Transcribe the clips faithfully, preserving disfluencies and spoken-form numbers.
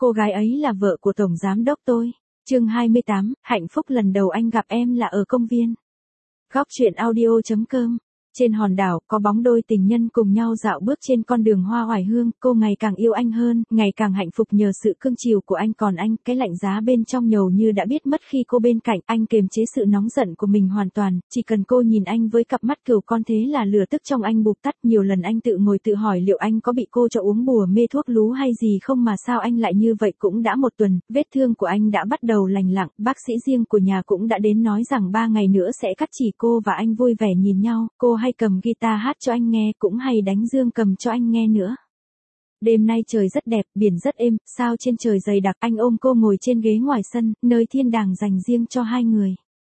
Cô gái ấy là vợ của tổng giám đốc tôi. Chương hai mươi tám, hạnh phúc lần đầu anh gặp em là ở công viên. Góc truyện audio chấm com. Trên hòn đảo, có bóng đôi tình nhân cùng nhau dạo bước trên con đường hoa oải hương, cô ngày càng yêu anh hơn, ngày càng hạnh phúc nhờ sự cưng chiều của anh, còn anh, cái lạnh giá bên trong nhầu như đã biết mất khi cô bên cạnh, anh kiềm chế sự nóng giận của mình hoàn toàn, chỉ cần cô nhìn anh với cặp mắt cừu con thế là lửa tức trong anh bùng tắt, nhiều lần anh tự ngồi tự hỏi liệu anh có bị cô cho uống bùa mê thuốc lú hay gì không mà sao anh lại như vậy. Cũng đã một tuần, vết thương của anh đã bắt đầu lành lặng, bác sĩ riêng của nhà cũng đã đến nói rằng ba ngày nữa sẽ cắt chỉ. Cô và anh vui vẻ nhìn nhau, cô hay cầm guitar hát cho anh nghe, cũng hay đánh dương cầm cho anh nghe nữa. Đêm nay trời rất đẹp, biển rất êm, sao trên trời dày đặc, anh ôm cô ngồi trên ghế ngoài sân, nơi thiên đàng dành riêng cho hai người.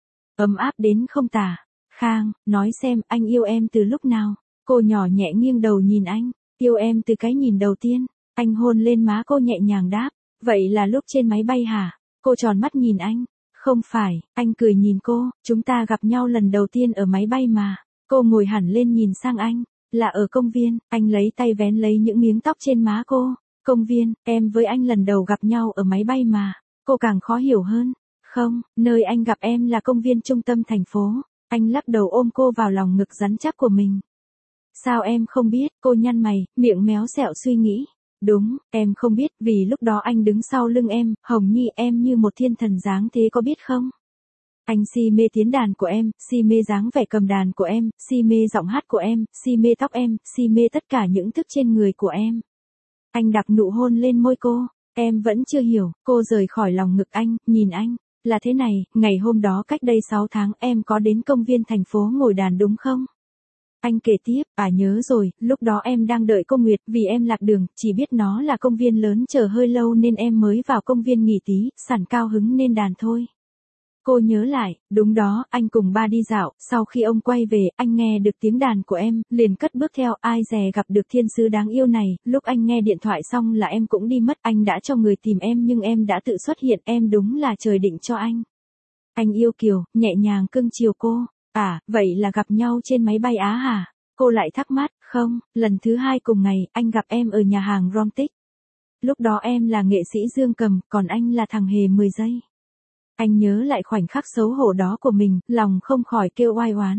Ấm áp đến không tả. Khang, nói xem, anh yêu em từ lúc nào? Cô nhỏ nhẹ nghiêng đầu nhìn anh, yêu em từ cái nhìn đầu tiên. Anh hôn lên má cô nhẹ nhàng đáp, vậy là lúc trên máy bay hả? Cô tròn mắt nhìn anh, không phải, anh cười nhìn cô, chúng ta gặp nhau lần đầu tiên ở máy bay mà. Cô ngồi hẳn lên nhìn sang anh, là ở công viên, anh lấy tay vén lấy những miếng tóc trên má cô. Công viên, em với anh lần đầu gặp nhau ở máy bay mà. Cô càng khó hiểu hơn. Không, nơi anh gặp em là công viên trung tâm thành phố. Anh lắc đầu ôm cô vào lòng ngực rắn chắc của mình. Sao em không biết? Cô nhăn mày, miệng méo xẹo suy nghĩ. Đúng, em không biết, vì lúc đó anh đứng sau lưng em, Hồng Nhi, em như một thiên thần dáng thế có biết không? Anh si mê tiếng đàn của em, si mê dáng vẻ cầm đàn của em, si mê giọng hát của em, si mê tóc em, si mê tất cả những thức trên người của em. Anh đặt nụ hôn lên môi cô, em vẫn chưa hiểu, cô rời khỏi lòng ngực anh, nhìn anh, là thế này, ngày hôm đó cách đây sáu tháng em có đến công viên thành phố ngồi đàn đúng không? Anh kể tiếp, à nhớ rồi, lúc đó em đang đợi cô Nguyệt, vì em lạc đường, chỉ biết nó là công viên lớn chờ hơi lâu nên em mới vào công viên nghỉ tí, sẵn cao hứng nên đàn thôi. Cô nhớ lại, đúng đó, anh cùng ba đi dạo, sau khi ông quay về, anh nghe được tiếng đàn của em, liền cất bước theo, ai dè gặp được thiên sứ đáng yêu này, lúc anh nghe điện thoại xong là em cũng đi mất, anh đã cho người tìm em nhưng em đã tự xuất hiện, em đúng là trời định cho anh. Anh yêu kiều, nhẹ nhàng cưng chiều cô, à, vậy là gặp nhau trên máy bay Á hả? Cô lại thắc mắc, không, lần thứ hai cùng ngày, anh gặp em ở nhà hàng Romantic. Lúc đó em là nghệ sĩ dương cầm, còn anh là thằng hề mười giây. Anh nhớ lại khoảnh khắc xấu hổ đó của mình, lòng không khỏi kêu oai oán.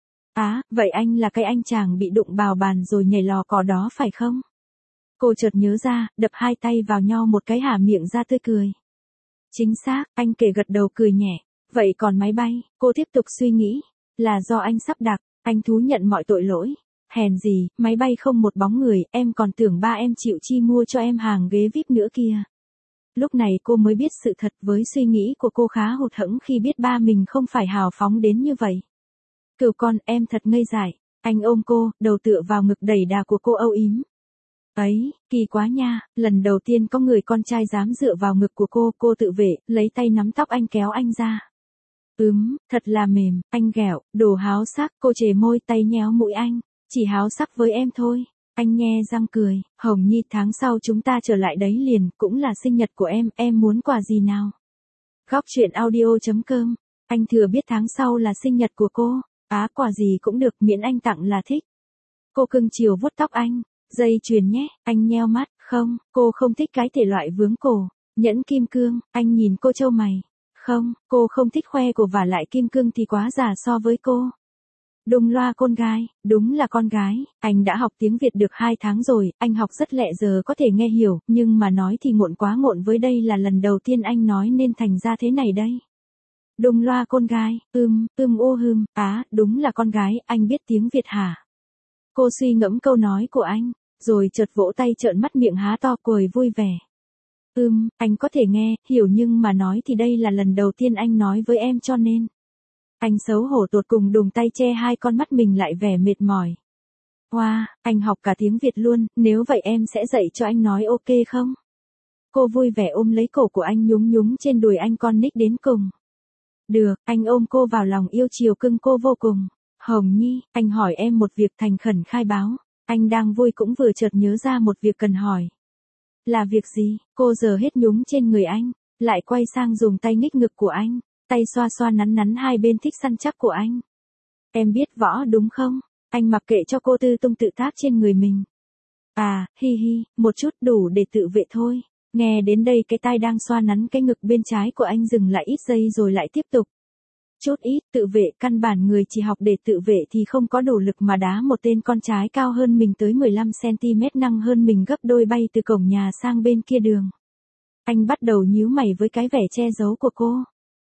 Á, vậy anh là cái anh chàng bị đụng bào bàn rồi nhảy lò cò đó phải không? Cô chợt nhớ ra, đập hai tay vào nhau một cái hả miệng ra tươi cười. Chính xác, anh kể gật đầu cười nhẹ. Vậy còn máy bay, cô tiếp tục suy nghĩ, là do anh sắp đặt, anh thú nhận mọi tội lỗi. Hèn gì, máy bay không một bóng người, em còn tưởng ba em chịu chi mua cho em hàng ghế vi ai pi nữa kia. Lúc này cô mới biết sự thật, với suy nghĩ của cô khá hụt hẫng khi biết ba mình không phải hào phóng đến như vậy. Cừu con, em thật ngây dại. Anh ôm cô, đầu tựa vào ngực đầy đà của cô âu yếm. Ấy, kỳ quá nha, lần đầu tiên có người con trai dám dựa vào ngực của cô, cô tự vệ, lấy tay nắm tóc anh kéo anh ra. Ừm, thật là mềm, anh ghẹo, đồ háo sắc, cô chề môi tay nhéo mũi anh, chỉ háo sắc với em thôi. Anh nhe răng cười, Hồng Nhi tháng sau chúng ta trở lại đấy liền, cũng là sinh nhật của em, em muốn quà gì nào? Góc truyện audio chấm com, anh thừa biết tháng sau là sinh nhật của cô, á quà gì cũng được miễn anh tặng là thích. Cô cưng chiều vuốt tóc anh, dây chuyền nhé, anh nheo mắt, không, cô không thích cái thể loại vướng cổ, nhẫn kim cương, anh nhìn cô trâu mày. Không, cô không thích khoe cổ và lại kim cương thì quá già so với cô. Đùng loa con gái, đúng là con gái, anh đã học tiếng Việt được hai tháng rồi, anh học rất lẹ giờ có thể nghe hiểu, nhưng mà nói thì ngộn quá ngộn với đây là lần đầu tiên anh nói nên thành ra thế này đây. Đùng loa con gái, ưm, ưm ô hừm, á, đúng là con gái, anh biết tiếng Việt hả? Cô suy ngẫm câu nói của anh, rồi chợt vỗ tay trợn mắt miệng há to cười vui vẻ. Ừm, anh có thể nghe, hiểu nhưng mà nói thì đây là lần đầu tiên anh nói với em cho nên. Anh xấu hổ tột cùng đùng tay che hai con mắt mình lại vẻ mệt mỏi. Wow, anh học cả tiếng Việt luôn, nếu vậy em sẽ dạy cho anh nói ok không? Cô vui vẻ ôm lấy cổ của anh nhúng nhúng trên đùi anh con nít đến cùng. Được, anh ôm cô vào lòng yêu chiều cưng cô vô cùng. Hồng Nhi, anh hỏi em một việc thành khẩn khai báo. Anh đang vui cũng vừa chợt nhớ ra một việc cần hỏi. Là việc gì? Cô giờ hết nhúng trên người anh, lại quay sang dùng tay nghích ngực của anh, tay xoa xoa nắn nắn hai bên thích săn chắc của anh. Em biết võ đúng không? Anh mặc kệ cho cô tư tung tự tác trên người mình. À, hi hi, một chút đủ để tự vệ thôi. Nghe đến đây cái tai đang xoa nắn cái ngực bên trái của anh dừng lại ít giây rồi lại tiếp tục. Chút ít, tự vệ, căn bản người chỉ học để tự vệ thì không có đủ lực mà đá một tên con trai cao hơn mình tới mười lăm xăng ti mét nặng hơn mình gấp đôi bay từ cổng nhà sang bên kia đường. Anh bắt đầu nhíu mày với cái vẻ che giấu của cô.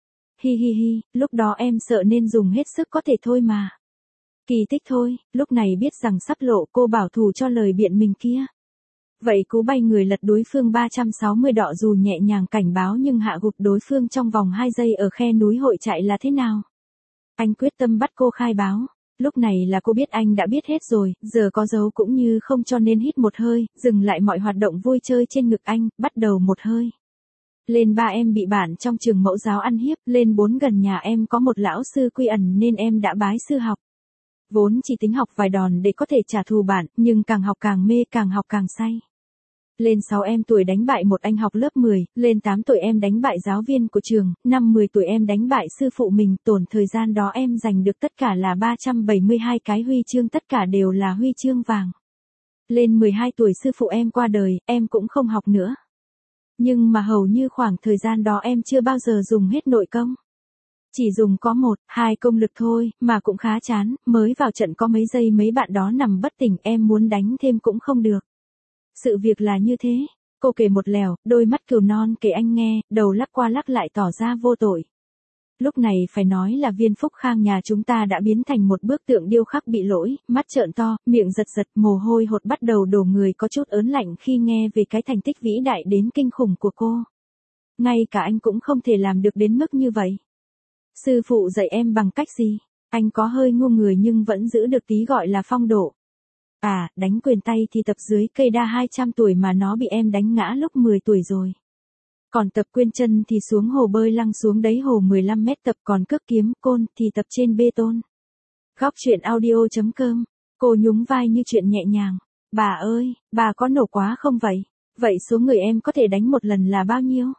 Hi hi hi, lúc đó em sợ nên dùng hết sức có thể thôi mà. Kỳ tích thôi, lúc này biết rằng sắp lộ cô bảo thủ cho lời biện mình kia. Vậy cú bay người lật đối phương ba trăm sáu mươi độ dù nhẹ nhàng cảnh báo nhưng hạ gục đối phương trong vòng hai giây ở khe núi Hội Trại là thế nào? Anh quyết tâm bắt cô khai báo. Lúc này là cô biết anh đã biết hết rồi, giờ có giấu cũng như không cho nên hít một hơi, dừng lại mọi hoạt động vui chơi trên ngực anh, bắt đầu một hơi. Lên ba em bị bạn trong trường mẫu giáo ăn hiếp, lên bốn gần nhà em có một lão sư quy ẩn nên em đã bái sư học. Vốn chỉ tính học vài đòn để có thể trả thù bạn, nhưng càng học càng mê, càng học càng say. Lên sáu em tuổi đánh bại một anh học lớp mười, lên tám tuổi em đánh bại giáo viên của trường, năm mười tuổi em đánh bại sư phụ mình, tổn thời gian đó em giành được tất cả là ba trăm bảy mươi hai cái huy chương, tất cả đều là huy chương vàng. Lên mười hai tuổi sư phụ em qua đời, em cũng không học nữa. Nhưng mà hầu như khoảng thời gian đó em chưa bao giờ dùng hết nội công. Chỉ dùng có một, hai công lực thôi, mà cũng khá chán, mới vào trận có mấy giây mấy bạn đó nằm bất tỉnh, em muốn đánh thêm cũng không được. Sự việc là như thế, cô kể một lèo, đôi mắt cừu non kể anh nghe, đầu lắc qua lắc lại tỏ ra vô tội. Lúc này phải nói là Viên Phúc Khang nhà chúng ta đã biến thành một bức tượng điêu khắc bị lỗi, mắt trợn to, miệng giật giật, mồ hôi hột bắt đầu đổ người, có chút ớn lạnh khi nghe về cái thành tích vĩ đại đến kinh khủng của cô. Ngay cả anh cũng không thể làm được đến mức như vậy. Sư phụ dạy em bằng cách gì? Anh có hơi ngu người nhưng vẫn giữ được tí gọi là phong độ. À, đánh quyền tay thì tập dưới cây đa hai trăm tuổi mà nó bị em đánh ngã lúc mười tuổi rồi. Còn tập quyền chân thì xuống hồ bơi lăng xuống đáy hồ mười lăm mét, tập còn cước kiếm côn thì tập trên bê tôn. Góc truyện audio chấm com, cô nhún vai như chuyện nhẹ nhàng. Bà ơi, bà có nổ quá không vậy? Vậy số người em có thể đánh một lần là bao nhiêu?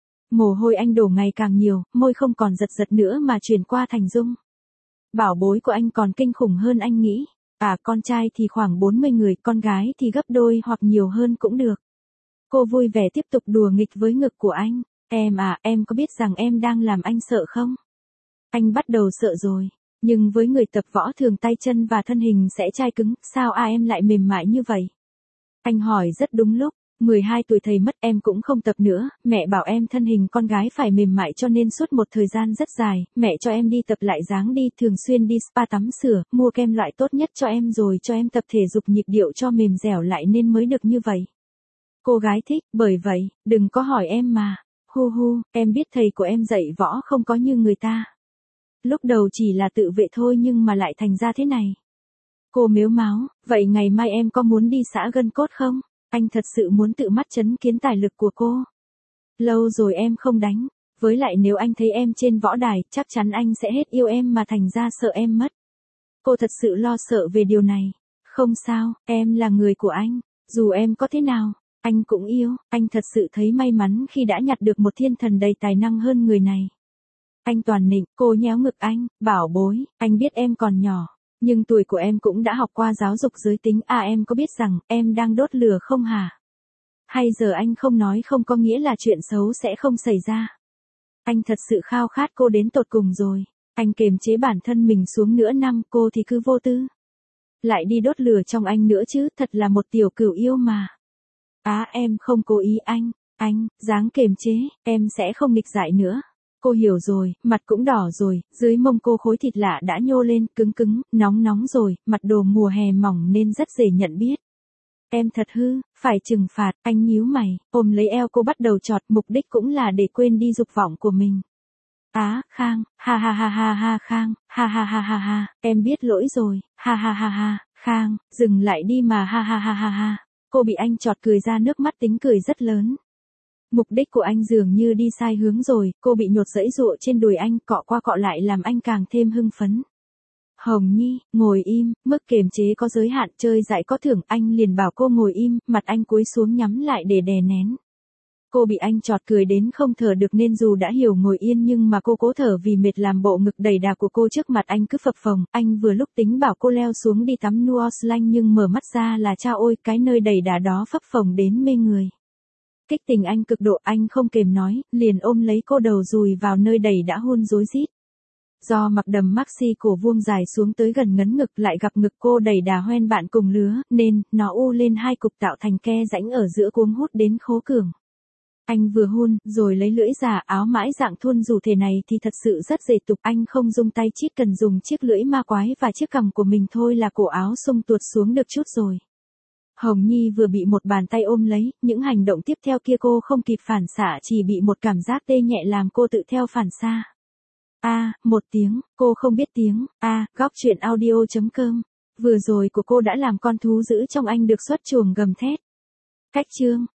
Mồ hôi anh đổ ngày càng nhiều, môi không còn giật giật nữa mà chuyển qua thành rung. Bảo bối của anh còn kinh khủng hơn anh nghĩ. À, con trai thì khoảng bốn mươi người, con gái thì gấp đôi hoặc nhiều hơn cũng được. Cô vui vẻ tiếp tục đùa nghịch với ngực của anh. Em à, em có biết rằng em đang làm anh sợ không? Anh bắt đầu sợ rồi. Nhưng với người tập võ thường tay chân và thân hình sẽ chai cứng, sao à em lại mềm mại như vậy? Anh hỏi rất đúng lúc. mười hai tuổi thầy mất em cũng không tập nữa, mẹ bảo em thân hình con gái phải mềm mại cho nên suốt một thời gian rất dài, mẹ cho em đi tập lại dáng đi, thường xuyên đi spa tắm sửa, mua kem loại tốt nhất cho em rồi cho em tập thể dục nhịp điệu cho mềm dẻo lại nên mới được như vậy. Cô gái thích, bởi vậy, đừng có hỏi em mà, hu hu, em biết thầy của em dạy võ không có như người ta. Lúc đầu chỉ là tự vệ thôi nhưng mà lại thành ra thế này. Cô mếu máo, vậy ngày mai em có muốn đi xã gân cốt không? Anh thật sự muốn tự mắt chứng kiến tài lực của cô. Lâu rồi em không đánh, với lại nếu anh thấy em trên võ đài, chắc chắn anh sẽ hết yêu em mà thành ra sợ em mất. Cô thật sự lo sợ về điều này. Không sao, em là người của anh, dù em có thế nào, anh cũng yêu. Anh thật sự thấy may mắn khi đã nhặt được một thiên thần đầy tài năng hơn người này. Anh toàn nịnh, cô nhéo ngực anh, bảo bối, anh biết em còn nhỏ. Nhưng tuổi của em cũng đã học qua giáo dục giới tính, à em có biết rằng em đang đốt lửa không hả? Hay giờ anh không nói không có nghĩa là chuyện xấu sẽ không xảy ra. Anh thật sự khao khát cô đến tột cùng rồi. Anh kiềm chế bản thân mình xuống nửa năm, cô thì cứ vô tư. Lại đi đốt lửa trong anh nữa chứ, thật là một tiểu cửu yêu mà. Á à, em không cố ý anh, anh, dáng kiềm chế, em sẽ không nghịch dại nữa. Cô hiểu rồi, mặt cũng đỏ rồi, dưới mông cô khối thịt lạ đã nhô lên, cứng cứng, nóng nóng rồi, mặt đồ mùa hè mỏng nên rất dễ nhận biết. Em thật hư, phải trừng phạt, anh nhíu mày, ôm lấy eo cô bắt đầu chọt, mục đích cũng là để quên đi dục vọng của mình. Á, Khang, ha ha ha ha ha Khang, ha ha ha ha ha, em biết lỗi rồi, ha ha ha ha, Khang, dừng lại đi mà ha ha ha ha ha. Cô bị anh chọt cười ra nước mắt, tính cười rất lớn. Mục đích của anh dường như đi sai hướng rồi, cô bị nhột dẫy dụa trên đùi anh, cọ qua cọ lại làm anh càng thêm hưng phấn. Hồng Nhi, ngồi im, mức kiềm chế có giới hạn, chơi dại có thưởng, anh liền bảo cô ngồi im, mặt anh cúi xuống nhắm lại để đè nén. Cô bị anh chọt cười đến không thở được nên dù đã hiểu ngồi yên nhưng mà cô cố thở vì mệt, làm bộ ngực đầy đà của cô trước mặt anh cứ phập phồng. Anh vừa lúc tính bảo cô leo xuống đi tắm New Orleans nhưng mở mắt ra là cha ôi, cái nơi đầy đà đó phập phồng đến mê người. Kích tình anh cực độ, anh không kềm nói, liền ôm lấy cô đầu dùi vào nơi đầy đã hun rối rít. Do mặc đầm maxi cổ vuông dài xuống tới gần ngấn ngực lại gặp ngực cô đầy đà hoen bạn cùng lứa, nên, nó u lên hai cục tạo thành ke rãnh ở giữa cuống hút đến khố cường. Anh vừa hun, rồi lấy lưỡi giả áo mãi dạng thun dù thể này thì thật sự rất dễ tục. Anh không dùng tay chít, cần dùng chiếc lưỡi ma quái và chiếc cằm của mình thôi là cổ áo xung tuột xuống được chút rồi. Hồng Nhi vừa bị một bàn tay ôm lấy, những hành động tiếp theo kia cô không kịp phản xạ, chỉ bị một cảm giác tê nhẹ làm cô tự theo phản xạ. A, à, một tiếng, cô không biết tiếng, a, à, góc truyện audio chấm com. Vừa rồi của cô đã làm con thú dữ trong anh được xuất chuồng gầm thét. Cách chương